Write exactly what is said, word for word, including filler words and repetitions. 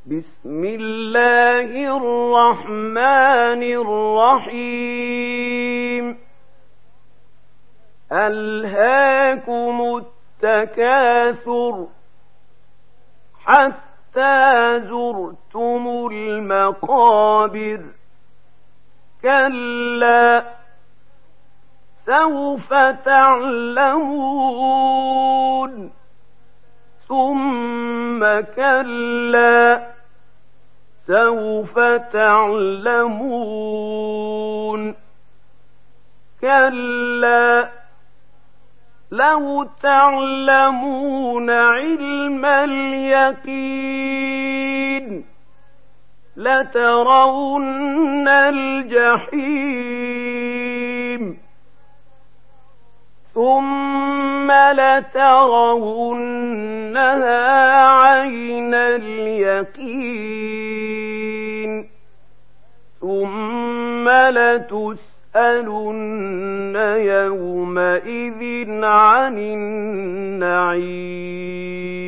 بسم الله الرحمن الرحيم ألهاكم التكاثر حتى زرتم المقابر كلا سوف تعلمون ثم كلا سوف تعلمون كلا لو تعلمون علم اليقين لترون الجحيم ثم لترونها عين اليقين ثم لتسألن يومئذ عن النعيم